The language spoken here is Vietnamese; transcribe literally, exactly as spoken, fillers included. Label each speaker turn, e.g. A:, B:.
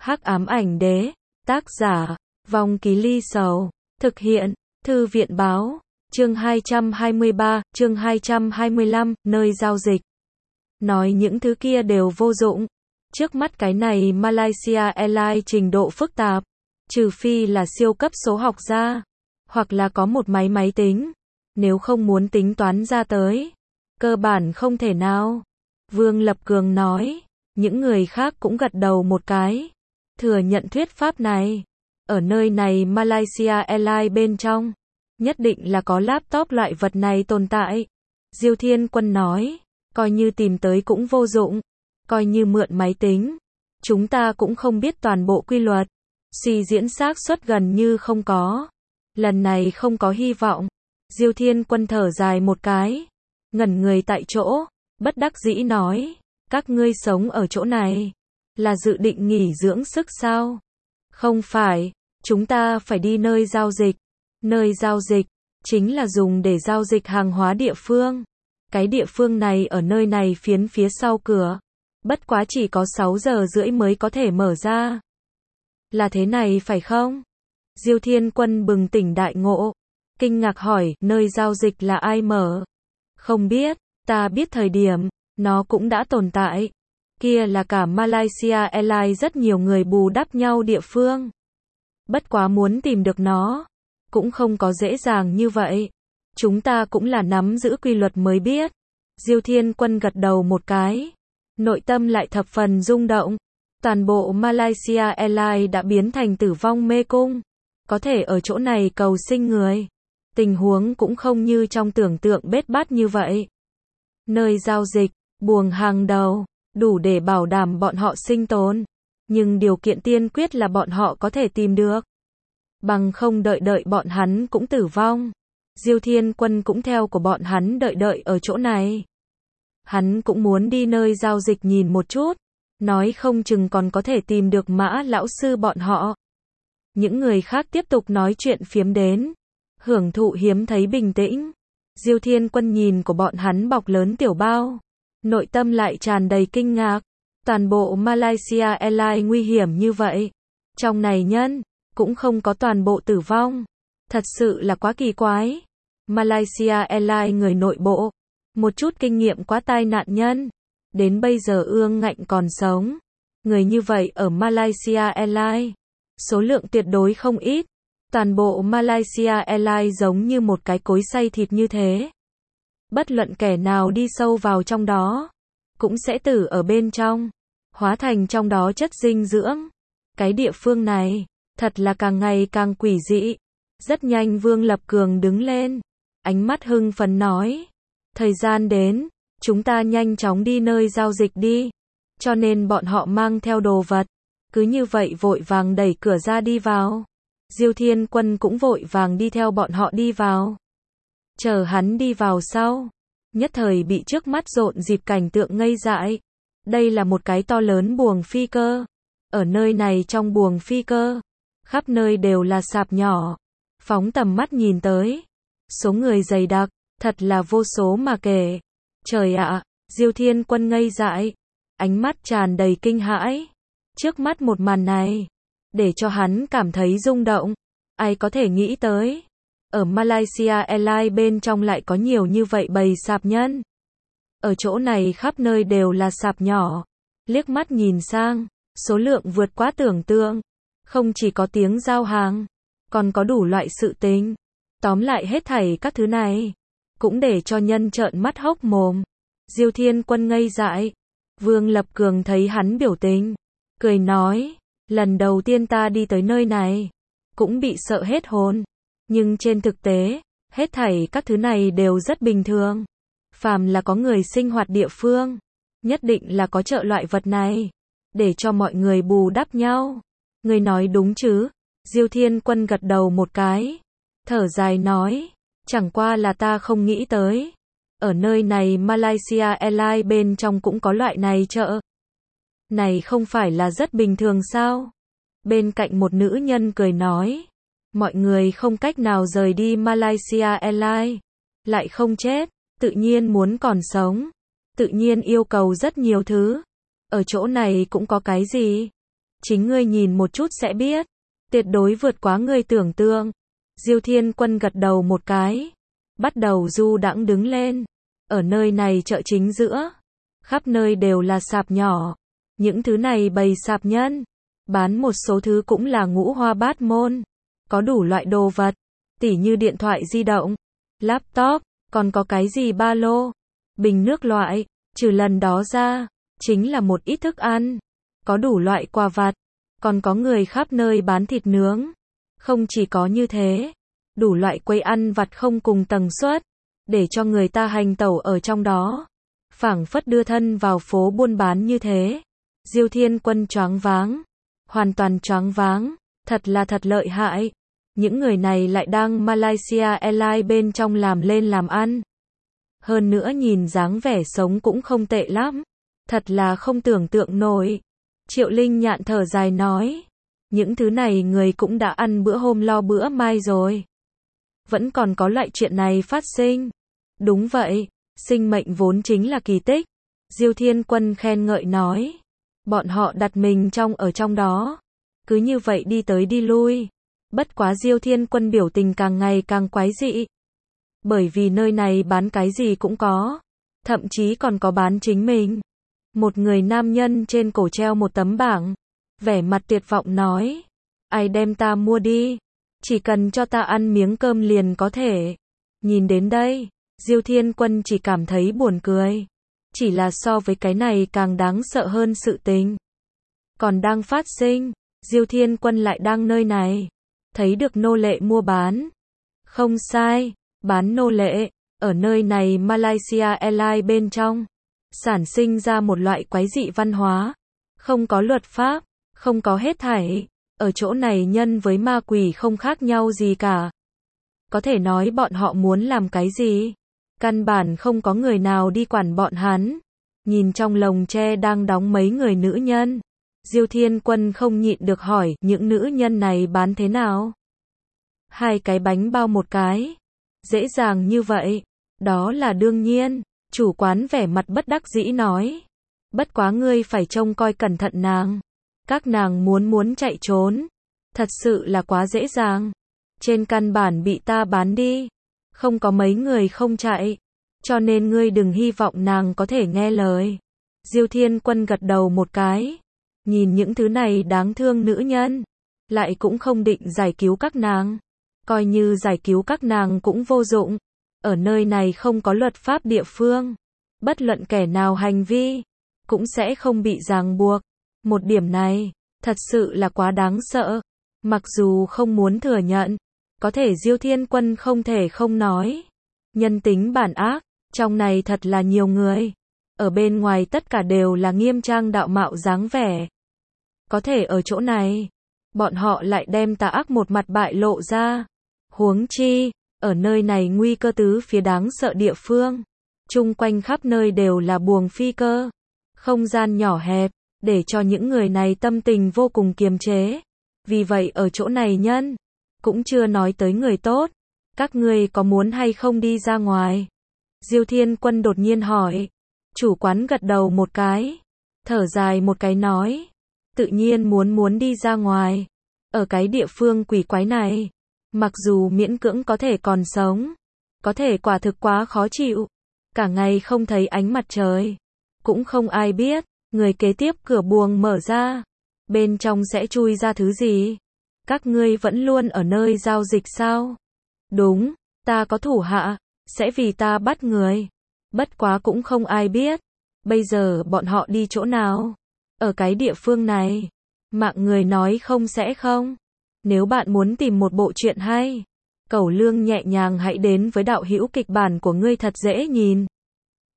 A: Hắc ám ảnh đế, tác giả, Vong Ký Ly Sầu, thực hiện, Thư viện báo, chương hai trăm hai mươi ba, chương hai trăm hai mươi lăm, nơi giao dịch. Nói những thứ kia đều vô dụng. Trước mắt cái này Malaysia Airlines trình độ phức tạp, trừ phi là siêu cấp số học gia, hoặc là có một máy máy tính, nếu không muốn tính toán ra tới, cơ bản không thể nào. Vương Lập Cường nói, những người khác cũng gật đầu một cái, thừa nhận thuyết pháp này. Ở nơi này Malaysia Airlines bên trong, nhất định là có laptop loại vật này tồn tại. Diêu Thiên Quân nói, coi như tìm tới cũng vô dụng, coi như mượn máy tính, chúng ta cũng không biết toàn bộ quy luật, suy diễn xác suất gần như không có. Lần này không có hy vọng. Diêu Thiên Quân thở dài một cái, ngẩn người tại chỗ, bất đắc dĩ nói, các ngươi sống ở chỗ này, là dự định nghỉ dưỡng sức sao? Không phải, chúng ta phải đi nơi giao dịch. Nơi giao dịch, chính là dùng để giao dịch hàng hóa địa phương. Cái địa phương này ở nơi này phiến phía sau cửa. Bất quá chỉ có sáu giờ rưỡi mới có thể mở ra. Là thế này phải không? Diêu Thiên Quân bừng tỉnh đại ngộ, kinh ngạc hỏi, nơi giao dịch là ai mở? Không biết, ta biết thời điểm, nó cũng đã tồn tại. Kia là cả Malaysia Airlines rất nhiều người bù đắp nhau địa phương. Bất quá muốn tìm được nó, cũng không có dễ dàng như vậy. Chúng ta cũng là nắm giữ quy luật mới biết. Diêu Thiên Quân gật đầu một cái, nội tâm lại thập phần rung động. Toàn bộ Malaysia Airlines đã biến thành tử vong mê cung. Có thể ở chỗ này cầu sinh người. Tình huống cũng không như trong tưởng tượng bết bát như vậy. Nơi giao dịch, buồng hàng đầu, đủ để bảo đảm bọn họ sinh tồn. Nhưng điều kiện tiên quyết là bọn họ có thể tìm được. Bằng không đợi đợi bọn hắn cũng tử vong. Diêu Thiên Quân cũng theo của bọn hắn đợi đợi ở chỗ này. Hắn cũng muốn đi nơi giao dịch nhìn một chút. Nói không chừng còn có thể tìm được Mã lão sư bọn họ. Những người khác tiếp tục nói chuyện phiếm đến. Hưởng thụ hiếm thấy bình tĩnh. Diêu Thiên Quân nhìn của bọn hắn bọc lớn tiểu bao. Nội tâm lại tràn đầy kinh ngạc. Toàn bộ Malaysia Airlines nguy hiểm như vậy. Trong này nhân, cũng không có toàn bộ tử vong. Thật sự là quá kỳ quái. Malaysia Airlines người nội bộ. Một chút kinh nghiệm quá tai nạn nhân. Đến bây giờ ương ngạnh còn sống. Người như vậy ở Malaysia Airlines. Số lượng tuyệt đối không ít. Toàn bộ Malaysia Airlines giống như một cái cối xay thịt như thế. Bất luận kẻ nào đi sâu vào trong đó, cũng sẽ tử ở bên trong, hóa thành trong đó chất dinh dưỡng. Cái địa phương này, thật là càng ngày càng quỷ dị. Rất nhanh Vương Lập Cường đứng lên, ánh mắt hưng phấn nói, thời gian đến, chúng ta nhanh chóng đi nơi giao dịch đi. Cho nên bọn họ mang theo đồ vật, cứ như vậy vội vàng đẩy cửa ra đi vào. Diêu Thiên Quân cũng vội vàng đi theo bọn họ đi vào. Chờ hắn đi vào sau, nhất thời bị trước mắt rộn dịp cảnh tượng ngây dại. Đây là một cái to lớn buồng phi cơ. Ở nơi này trong buồng phi cơ, khắp nơi đều là sạp nhỏ. Phóng tầm mắt nhìn tới, số người dày đặc, thật là vô số mà kể. Trời ạ, Diêu Thiên Quân ngây dại, ánh mắt tràn đầy kinh hãi. Trước mắt một màn này, để cho hắn cảm thấy rung động. Ai có thể nghĩ tới, ở Malaysia Airlines bên trong lại có nhiều như vậy bầy sạp nhân. Ở chỗ này khắp nơi đều là sạp nhỏ. Liếc mắt nhìn sang, số lượng vượt quá tưởng tượng. Không chỉ có tiếng giao hàng, còn có đủ loại sự tình. Tóm lại hết thảy các thứ này, cũng để cho nhân trợn mắt hốc mồm. Diêu Thiên Quân ngây dại. Vương Lập Cường thấy hắn biểu tình, cười nói, lần đầu tiên ta đi tới nơi này, cũng bị sợ hết hồn. Nhưng trên thực tế, hết thảy các thứ này đều rất bình thường. Phàm là có người sinh hoạt địa phương, nhất định là có chợ loại vật này, để cho mọi người bù đắp nhau. Người nói đúng chứ? Diêu Thiên Quân gật đầu một cái, thở dài nói, chẳng qua là ta không nghĩ tới. Ở nơi này Malaysia Airlines bên trong cũng có loại này chợ. Này không phải là rất bình thường sao? Bên cạnh một nữ nhân cười nói, mọi người không cách nào rời đi Malaysia Airlines, lại không chết, tự nhiên muốn còn sống, tự nhiên yêu cầu rất nhiều thứ. Ở chỗ này cũng có cái gì? chính ngươi nhìn một chút sẽ biết, tuyệt đối vượt quá ngươi tưởng tượng. Diêu Thiên Quân gật đầu một cái, bắt đầu du đãng đứng lên. Ở nơi này chợ chính giữa, khắp nơi đều là sạp nhỏ, những thứ này bày sạp nhân, bán một số thứ cũng là ngũ hoa bát môn, có đủ loại đồ vật, tỉ như điện thoại di động, laptop, còn có cái gì ba lô, bình nước loại, trừ lần đó ra, chính là một ít thức ăn, có đủ loại quà vặt, còn có người khắp nơi bán thịt nướng. Không chỉ có như thế, đủ loại quầy ăn vặt không cùng tầng suất, để cho người ta hành tẩu ở trong đó, phảng phất đưa thân vào phố buôn bán như thế. Diêu Thiên Quân choáng váng, hoàn toàn choáng váng, thật là thật lợi hại. Những người này lại đang Malaysia Airlines bên trong làm lên làm ăn. Hơn nữa nhìn dáng vẻ sống cũng không tệ lắm, thật là không tưởng tượng nổi. Triệu Linh Nhạn thở dài nói, những thứ này người cũng đã ăn bữa hôm lo bữa mai rồi. Vẫn còn có loại chuyện này phát sinh. Đúng vậy, sinh mệnh vốn chính là kỳ tích. Diêu Thiên Quân khen ngợi nói, bọn họ đặt mình trong ở trong đó, cứ như vậy đi tới đi lui. Bất quá Diêu Thiên Quân biểu tình càng ngày càng quái dị. Bởi vì nơi này bán cái gì cũng có, thậm chí còn có bán chính mình. Một người nam nhân trên cổ treo một tấm bảng, vẻ mặt tuyệt vọng nói, ai đem ta mua đi, chỉ cần cho ta ăn miếng cơm liền có thể. Nhìn đến đây, Diêu Thiên Quân chỉ cảm thấy buồn cười. Chỉ là so với cái này càng đáng sợ hơn sự tình còn đang phát sinh. Diêu Thiên Quân lại đang nơi này, thấy được nô lệ mua bán. Không sai, bán nô lệ, ở nơi này Malaysia Airlines bên trong, sản sinh ra một loại quái dị văn hóa. Không có luật pháp, không có hết thảy, ở chỗ này nhân với ma quỷ không khác nhau gì cả. Có thể nói bọn họ muốn làm cái gì, căn bản không có người nào đi quản bọn hắn. Nhìn trong lồng tre đang đóng mấy người nữ nhân, Diêu Thiên Quân không nhịn được hỏi, những nữ nhân này bán thế nào? Hai cái bánh bao một cái. Dễ dàng như vậy? Đó là đương nhiên. Chủ quán vẻ mặt bất đắc dĩ nói. Bất quá ngươi phải trông coi cẩn thận nàng. Các nàng muốn muốn chạy trốn, thật sự là quá dễ dàng. Trên căn bản bị ta bán đi, không có mấy người không chạy, cho nên ngươi đừng hy vọng nàng có thể nghe lời. Diêu Thiên Quân gật đầu một cái, nhìn những thứ này đáng thương nữ nhân, lại cũng không định giải cứu các nàng. Coi như giải cứu các nàng cũng vô dụng. Ở nơi này không có luật pháp địa phương, bất luận kẻ nào hành vi cũng sẽ không bị ràng buộc. Một điểm này thật sự là quá đáng sợ. Mặc dù không muốn thừa nhận, có thể Diêu Thiên Quân không thể không nói, nhân tính bản ác, trong này thật là nhiều người. Ở bên ngoài tất cả đều là nghiêm trang đạo mạo dáng vẻ. Có thể ở chỗ này, bọn họ lại đem tà ác một mặt bại lộ ra. Huống chi, ở nơi này nguy cơ tứ phía đáng sợ địa phương, chung quanh khắp nơi đều là buồng phi cơ, không gian nhỏ hẹp, để cho những người này tâm tình vô cùng kiềm chế. Vì vậy ở chỗ này nhân, cũng chưa nói tới người tốt. Các ngươi có muốn hay không đi ra ngoài? Diêu Thiên Quân đột nhiên hỏi. Chủ quán gật đầu một cái, thở dài một cái nói, tự nhiên muốn muốn đi ra ngoài. Ở cái địa phương quỷ quái này, mặc dù miễn cưỡng có thể còn sống, có thể quả thực quá khó chịu. Cả ngày không thấy ánh mặt trời, cũng không ai biết, người kế tiếp cửa buồng mở ra, bên trong sẽ chui ra thứ gì. Các ngươi vẫn luôn ở nơi giao dịch sao? Đúng, ta có thủ hạ, sẽ vì ta bắt người. Bất quá cũng không ai biết, bây giờ bọn họ đi chỗ nào? Ở cái địa phương này, mạng người nói không sẽ không. Nếu bạn muốn tìm một bộ truyện hay, Cẩu Lương nhẹ nhàng hãy đến với đạo hữu kịch bản của ngươi thật dễ nhìn.